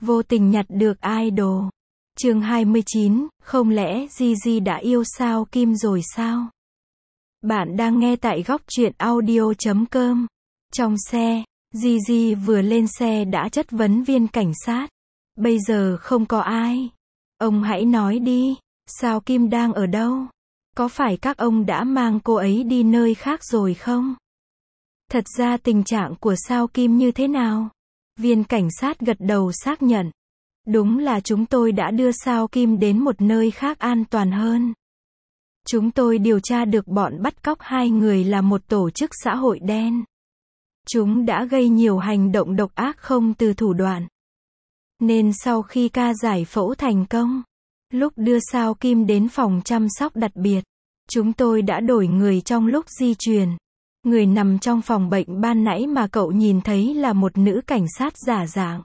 Vô tình nhặt được idol. Chương 29, không lẽ Gigi đã yêu Sao Kim rồi sao? Bạn đang nghe tại góc truyện audio.com. Trong xe, Gigi vừa lên xe đã chất vấn viên cảnh sát. Bây giờ không có ai. Ông hãy nói đi, Sao Kim đang ở đâu? Có phải các ông đã mang cô ấy đi nơi khác rồi không? Thật ra tình trạng của Sao Kim như thế nào? Viên cảnh sát gật đầu xác nhận. Đúng là chúng tôi đã đưa Sao Kim đến một nơi khác an toàn hơn. Chúng tôi điều tra được bọn bắt cóc hai người là một tổ chức xã hội đen. Chúng đã gây nhiều hành động độc ác không từ thủ đoạn. Nên sau khi ca giải phẫu thành công, lúc đưa Sao Kim đến phòng chăm sóc đặc biệt, chúng tôi đã đổi người trong lúc di chuyển. Người nằm trong phòng bệnh ban nãy mà cậu nhìn thấy là một nữ cảnh sát giả dạng.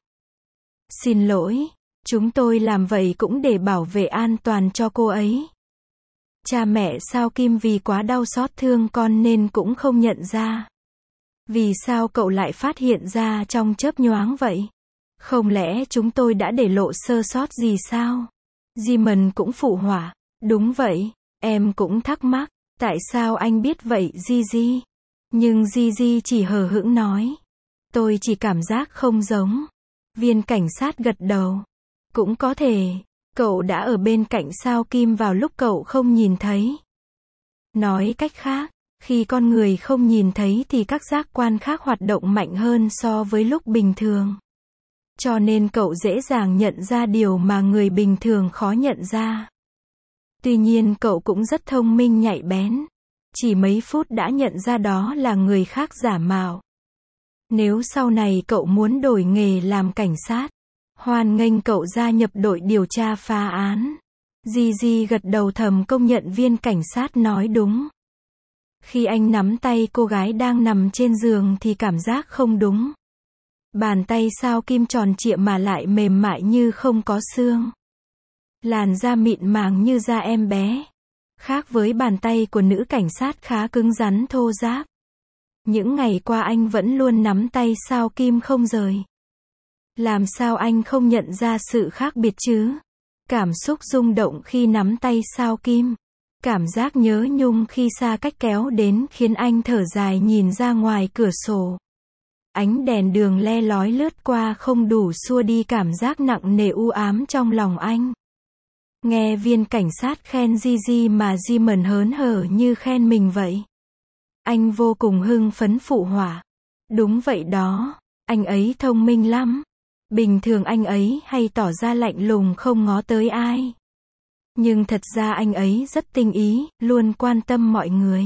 Xin lỗi, chúng tôi làm vậy cũng để bảo vệ an toàn cho cô ấy. Cha mẹ Sao Kim vì quá đau xót thương con nên cũng không nhận ra. Vì sao cậu lại phát hiện ra trong chớp nhoáng vậy? Không lẽ chúng tôi đã để lộ sơ sót gì sao? Jimon cũng phụ họa. Đúng vậy, em cũng thắc mắc, tại sao anh biết vậy Gigi? Nhưng Gigi chỉ hờ hững nói. Tôi chỉ cảm giác không giống. Viên cảnh sát gật đầu. Cũng có thể, cậu đã ở bên cạnh Sao Kim vào lúc cậu không nhìn thấy. Nói cách khác, khi con người không nhìn thấy thì các giác quan khác hoạt động mạnh hơn so với lúc bình thường. Cho nên cậu dễ dàng nhận ra điều mà người bình thường khó nhận ra. Tuy nhiên cậu cũng rất thông minh nhạy bén. Chỉ mấy phút đã nhận ra đó là người khác giả mạo. Nếu sau này cậu muốn đổi nghề làm cảnh sát, hoan nghênh cậu gia nhập đội điều tra phá án. Gigi gật đầu thầm công nhận viên cảnh sát nói đúng. Khi anh nắm tay cô gái đang nằm trên giường thì cảm giác không đúng. Bàn tay Sao Kim tròn trịa mà lại mềm mại như không có xương. Làn da mịn màng như da em bé. Khác với bàn tay của nữ cảnh sát khá cứng rắn thô ráp. Những ngày qua anh vẫn luôn nắm tay Sao Kim không rời. Làm sao anh không nhận ra sự khác biệt chứ? Cảm xúc rung động khi nắm tay Sao Kim. Cảm giác nhớ nhung khi xa cách kéo đến khiến anh thở dài nhìn ra ngoài cửa sổ. Ánh đèn đường le lói lướt qua không đủ xua đi cảm giác nặng nề u ám trong lòng anh. Nghe viên cảnh sát khen Gigi mà Jimon hớn hở như khen mình vậy. Anh vô cùng hưng phấn phụ họa. Đúng vậy đó, anh ấy thông minh lắm. Bình thường anh ấy hay tỏ ra lạnh lùng không ngó tới ai. Nhưng thật ra anh ấy rất tinh ý, luôn quan tâm mọi người.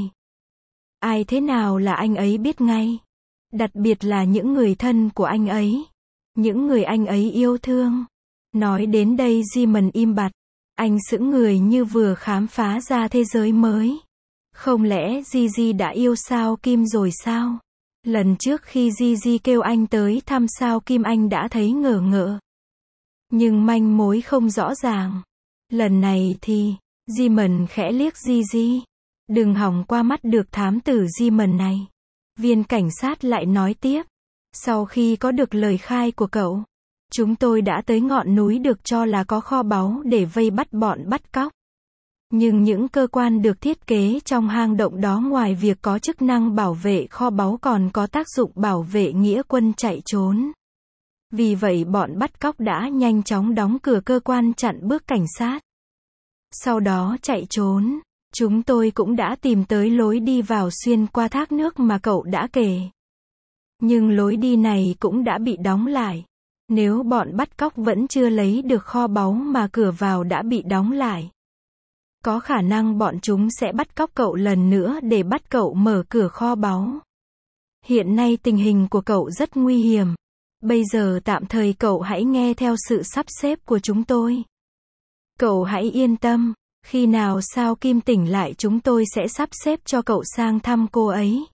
Ai thế nào là anh ấy biết ngay. Đặc biệt là những người thân của anh ấy. Những người anh ấy yêu thương. Nói đến đây Jimon im bặt. Anh sững người như vừa khám phá ra thế giới mới. Không lẽ Gigi đã yêu Sao Kim rồi sao? Lần trước khi Gigi kêu anh tới thăm Sao Kim anh đã thấy ngờ ngợ. Nhưng manh mối không rõ ràng. Lần này thì, Jimon khẽ liếc Gigi. Đừng hỏng qua mắt được thám tử Jimon này. Viên cảnh sát lại nói tiếp. Sau khi có được lời khai của cậu, chúng tôi đã tới ngọn núi được cho là có kho báu để vây bắt bọn bắt cóc. Nhưng những cơ quan được thiết kế trong hang động đó ngoài việc có chức năng bảo vệ kho báu còn có tác dụng bảo vệ nghĩa quân chạy trốn. Vì vậy bọn bắt cóc đã nhanh chóng đóng cửa cơ quan chặn bước cảnh sát. Sau đó chạy trốn. Chúng tôi cũng đã tìm tới lối đi vào xuyên qua thác nước mà cậu đã kể. Nhưng lối đi này cũng đã bị đóng lại. Nếu bọn bắt cóc vẫn chưa lấy được kho báu mà cửa vào đã bị đóng lại, có khả năng bọn chúng sẽ bắt cóc cậu lần nữa để bắt cậu mở cửa kho báu. Hiện nay tình hình của cậu rất nguy hiểm. Bây giờ tạm thời cậu hãy nghe theo sự sắp xếp của chúng tôi. Cậu hãy yên tâm, khi nào Sao Kim tỉnh lại chúng tôi sẽ sắp xếp cho cậu sang thăm cô ấy.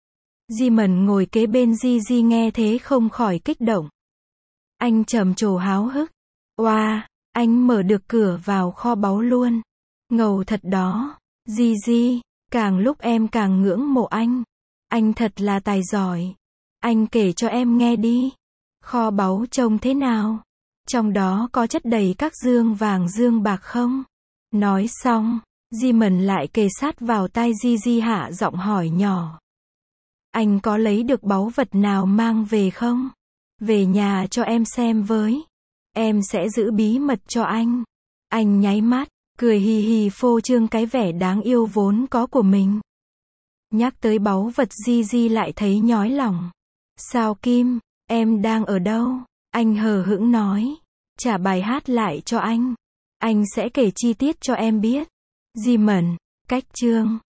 Jimon ngồi kế bên Gigi nghe thế không khỏi kích động. Anh trầm trồ háo hức. Oa, anh mở được cửa vào kho báu luôn. Ngầu thật đó. Gigi, càng lúc em càng ngưỡng mộ anh. Anh thật là tài giỏi. Anh kể cho em nghe đi. Kho báu trông thế nào? Trong đó có chất đầy các dương vàng dương bạc không? Nói xong, Jimon lại kề sát vào tai Gigi hạ giọng hỏi nhỏ. Anh có lấy được báu vật nào mang về không? Về nhà cho em xem với. Em sẽ giữ bí mật cho anh. Anh nháy mắt, cười hì hì phô trương cái vẻ đáng yêu vốn có của mình. Nhắc tới báu vật Gigi lại thấy nhói lòng. Sao Kim, em đang ở đâu? Anh hờ hững nói. Trả bài hát lại cho anh. Anh sẽ kể chi tiết cho em biết. Jimon, cách chương.